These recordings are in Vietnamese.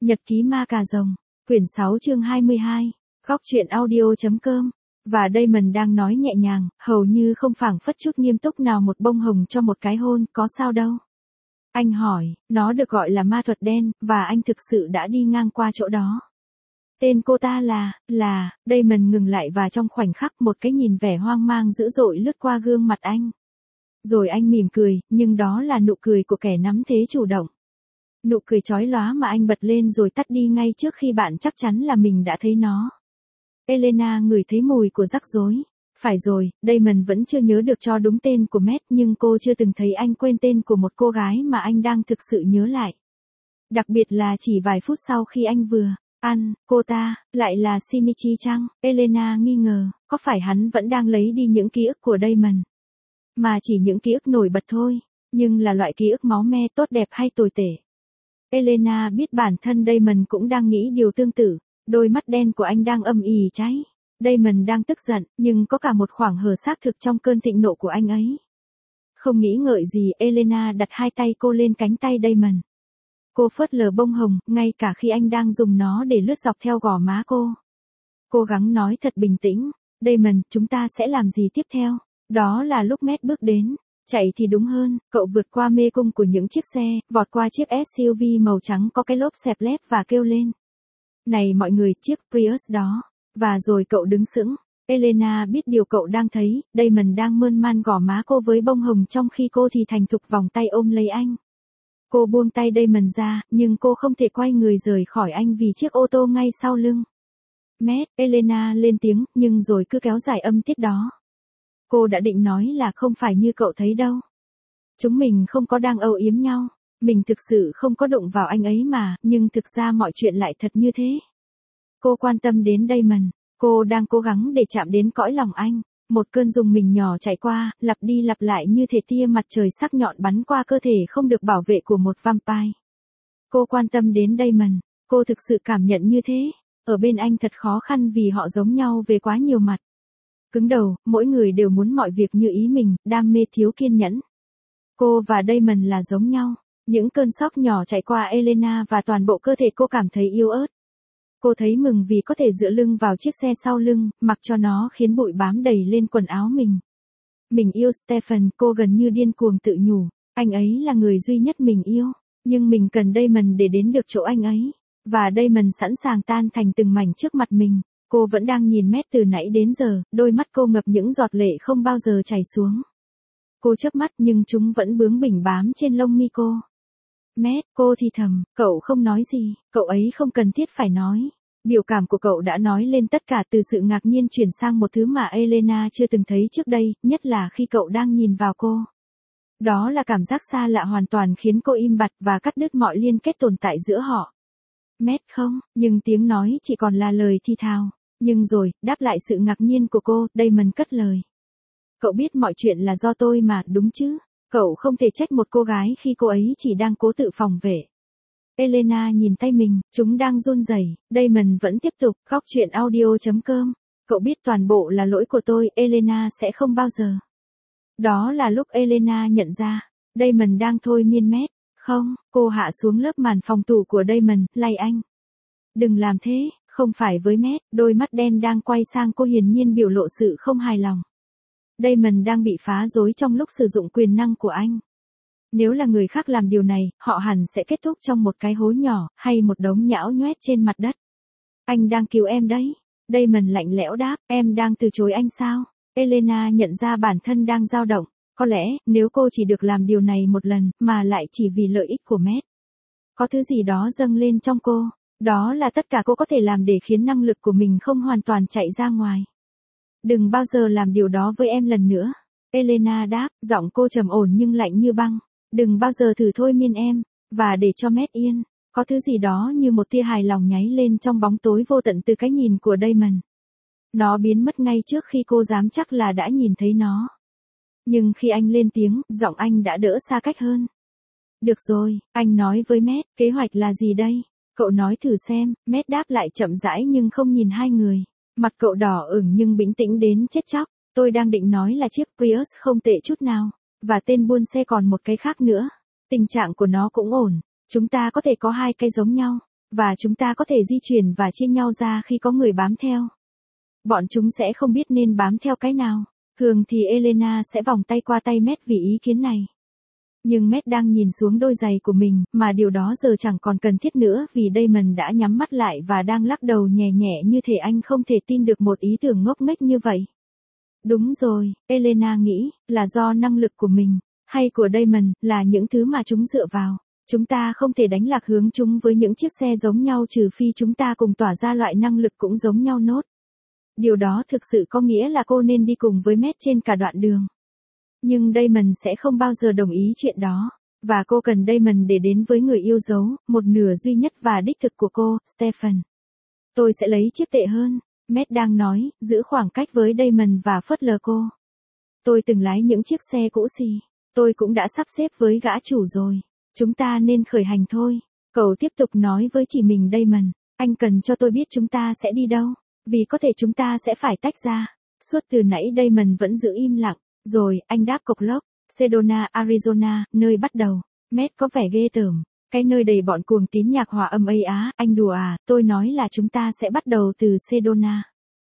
Nhật ký ma cà rồng, quyển 6 chương 22, góc truyện audio.com. Và Damon đang nói nhẹ nhàng, hầu như không phảng phất chút nghiêm túc nào, một bông hồng cho một cái hôn, có sao đâu. Anh hỏi, nó được gọi là ma thuật đen, và anh thực sự đã đi ngang qua chỗ đó. Tên cô ta là, Damon ngừng lại và trong khoảnh khắc một cái nhìn vẻ hoang mang dữ dội lướt qua gương mặt anh. Rồi anh mỉm cười, nhưng đó là nụ cười của kẻ nắm thế chủ động. Nụ cười chói lóa mà anh bật lên rồi tắt đi ngay trước khi bạn chắc chắn là mình đã thấy nó. Elena ngửi thấy mùi của rắc rối. Phải rồi, Damon vẫn chưa nhớ được cho đúng tên của Matt, nhưng cô chưa từng thấy anh quên tên của một cô gái mà anh đang thực sự nhớ lại. Đặc biệt là chỉ vài phút sau khi anh vừa ăn, cô ta lại là Shinichi chăng? Elena nghi ngờ, có phải hắn vẫn đang lấy đi những ký ức của Damon? Mà chỉ những ký ức nổi bật thôi, nhưng là loại ký ức máu me tốt đẹp hay tồi tệ. Elena biết bản thân Damon cũng đang nghĩ điều tương tự, đôi mắt đen của anh đang âm ỉ cháy. Damon đang tức giận, nhưng có cả một khoảng hở xác thực trong cơn thịnh nộ của anh ấy. Không nghĩ ngợi gì, Elena đặt hai tay cô lên cánh tay Damon. Cô phớt lờ bông hồng, ngay cả khi anh đang dùng nó để lướt dọc theo gò má cô. Cố gắng nói thật bình tĩnh, Damon, chúng ta sẽ làm gì tiếp theo? Đó là lúc Matt bước đến. Chạy thì đúng hơn, cậu vượt qua mê cung của những chiếc xe, vọt qua chiếc SUV màu trắng có cái lốp xẹp lép và kêu lên. Này mọi người, chiếc Prius đó. Và rồi cậu đứng sững. Elena biết điều cậu đang thấy, Damon đang mơn man gò má cô với bông hồng trong khi cô thì thành thục vòng tay ôm lấy anh. Cô buông tay Damon ra, nhưng cô không thể quay người rời khỏi anh vì chiếc ô tô ngay sau lưng. Matt, Elena lên tiếng, nhưng rồi cứ kéo dài âm tiết đó. Cô đã định nói là không phải như cậu thấy đâu. Chúng mình không có đang âu yếm nhau. Mình thực sự không có đụng vào anh ấy mà, nhưng thực ra mọi chuyện lại thật như thế. Cô quan tâm đến Damon. Cô đang cố gắng để chạm đến cõi lòng anh. Một cơn rùng mình nhỏ chạy qua, lặp đi lặp lại như thể tia mặt trời sắc nhọn bắn qua cơ thể không được bảo vệ của một vampire. Cô quan tâm đến Damon. Cô thực sự cảm nhận như thế. Ở bên anh thật khó khăn vì họ giống nhau về quá nhiều mặt. Cứng đầu, mỗi người đều muốn mọi việc như ý mình, đam mê thiếu kiên nhẫn. Cô và Damon là giống nhau. Những cơn sốc nhỏ chạy qua Elena và toàn bộ cơ thể cô cảm thấy yếu ớt. Cô thấy mừng vì có thể dựa lưng vào chiếc xe sau lưng, mặc cho nó khiến bụi bám đầy lên quần áo mình. Mình yêu Stephen, cô gần như điên cuồng tự nhủ. Anh ấy là người duy nhất mình yêu. Nhưng mình cần Damon để đến được chỗ anh ấy. Và Damon sẵn sàng tan thành từng mảnh trước mặt mình. Cô vẫn đang nhìn Matt từ nãy đến giờ, đôi mắt cô ngập những giọt lệ không bao giờ chảy xuống. Cô chớp mắt nhưng chúng vẫn bướng bỉnh bám trên lông mi cô. Matt, cô thì thầm, cậu không nói gì, cậu ấy không cần thiết phải nói. Biểu cảm của cậu đã nói lên tất cả, từ sự ngạc nhiên chuyển sang một thứ mà Elena chưa từng thấy trước đây, nhất là khi cậu đang nhìn vào cô. Đó là cảm giác xa lạ hoàn toàn khiến cô im bặt và cắt đứt mọi liên kết tồn tại giữa họ. Matt không, nhưng tiếng nói chỉ còn là lời thi thào. Nhưng rồi, đáp lại sự ngạc nhiên của cô, Damon cất lời. Cậu biết mọi chuyện là do tôi mà, đúng chứ? Cậu không thể trách một cô gái khi cô ấy chỉ đang cố tự phòng vệ. Elena nhìn tay mình, chúng đang run rẩy. Damon vẫn tiếp tục, góc truyện audio.com. Cậu biết toàn bộ là lỗi của tôi, Elena sẽ không bao giờ. Đó là lúc Elena nhận ra, Damon đang thôi miên Matt. Không, cô hạ xuống lớp màn phòng thủ của Damon, lay anh. Đừng làm thế, không phải với Matt. Đôi mắt đen đang quay sang cô hiển nhiên biểu lộ sự không hài lòng. Damon đang bị phá rối trong lúc sử dụng quyền năng của anh. Nếu là người khác làm điều này, họ hẳn sẽ kết thúc trong một cái hố nhỏ, hay một đống nhão nhoét trên mặt đất. Anh đang cứu em đấy. Damon lạnh lẽo đáp, em đang từ chối anh sao? Elena nhận ra bản thân đang dao động. Có lẽ, nếu cô chỉ được làm điều này một lần, mà lại chỉ vì lợi ích của Matt. Có thứ gì đó dâng lên trong cô. Đó là tất cả cô có thể làm để khiến năng lực của mình không hoàn toàn chạy ra ngoài. Đừng bao giờ làm điều đó với em lần nữa. Elena đáp, giọng cô trầm ổn nhưng lạnh như băng. Đừng bao giờ thử thôi miên em. Và để cho Matt yên. Có thứ gì đó như một tia hài lòng nháy lên trong bóng tối vô tận từ cái nhìn của Damon. Nó biến mất ngay trước khi cô dám chắc là đã nhìn thấy nó. Nhưng khi anh lên tiếng, giọng anh đã đỡ xa cách hơn. Được rồi, anh nói với Matt, kế hoạch là gì đây? Cậu nói thử xem. Matt đáp lại chậm rãi nhưng không nhìn hai người. Mặt cậu đỏ ửng nhưng bình tĩnh đến chết chóc. Tôi đang định nói là chiếc Prius không tệ chút nào. Và tên buôn xe còn một cái khác nữa. Tình trạng của nó cũng ổn. Chúng ta có thể có hai cái giống nhau. Và chúng ta có thể di chuyển và chia nhau ra khi có người bám theo. Bọn chúng sẽ không biết nên bám theo cái nào. Thường thì Elena sẽ vòng tay qua tay Matt vì ý kiến này. Nhưng Matt đang nhìn xuống đôi giày của mình, mà điều đó giờ chẳng còn cần thiết nữa vì Damon đã nhắm mắt lại và đang lắc đầu nhẹ nhẹ như thể anh không thể tin được một ý tưởng ngốc nghếch như vậy. Đúng rồi, Elena nghĩ, là do năng lực của mình, hay của Damon, là những thứ mà chúng dựa vào. Chúng ta không thể đánh lạc hướng chúng với những chiếc xe giống nhau trừ phi chúng ta cùng tỏa ra loại năng lực cũng giống nhau nốt. Điều đó thực sự có nghĩa là cô nên đi cùng với Matt trên cả đoạn đường. Nhưng Damon sẽ không bao giờ đồng ý chuyện đó. Và cô cần Damon để đến với người yêu dấu, một nửa duy nhất và đích thực của cô, Stephen. Tôi sẽ lấy chiếc tệ hơn, Matt đang nói, giữ khoảng cách với Damon và phớt lờ cô. Tôi từng lái những chiếc xe cũ xì. Tôi cũng đã sắp xếp với gã chủ rồi. Chúng ta nên khởi hành thôi. Cậu tiếp tục nói với chị mình Damon. Anh cần cho tôi biết chúng ta sẽ đi đâu. Vì có thể chúng ta sẽ phải tách ra. Suốt từ nãy Damon vẫn giữ im lặng. Rồi, anh đáp cộc lốc. Sedona, Arizona, nơi bắt đầu. Matt có vẻ ghê tởm. Cái nơi đầy bọn cuồng tín nhạc hòa âm Ây Á, anh đùa à, tôi nói là chúng ta sẽ bắt đầu từ Sedona.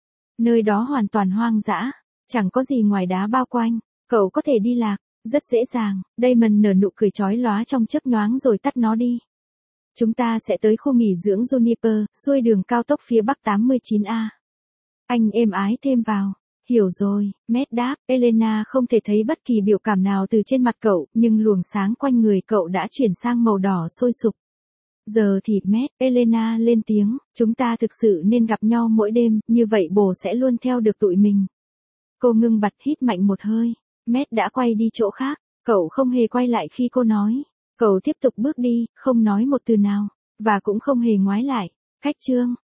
Nơi đó hoàn toàn hoang dã. Chẳng có gì ngoài đá bao quanh. Cậu có thể đi lạc. Rất dễ dàng. Damon nở nụ cười chói lóa trong chớp nhoáng rồi tắt nó đi. Chúng ta sẽ tới khu nghỉ dưỡng Juniper, xuôi đường cao tốc phía bắc 89A. Anh êm ái thêm vào. Hiểu rồi, Matt đáp. Elena không thể thấy bất kỳ biểu cảm nào từ trên mặt cậu, nhưng luồng sáng quanh người cậu đã chuyển sang màu đỏ sôi sục. Giờ thì Matt, Elena lên tiếng, chúng ta thực sự nên gặp nhau mỗi đêm, như vậy bồ sẽ luôn theo được tụi mình. Cô ngưng bặt hít mạnh một hơi. Matt đã quay đi chỗ khác, cậu không hề quay lại khi cô nói. Cậu tiếp tục bước đi, không nói một từ nào, và cũng không hề ngoái lại. Cách chương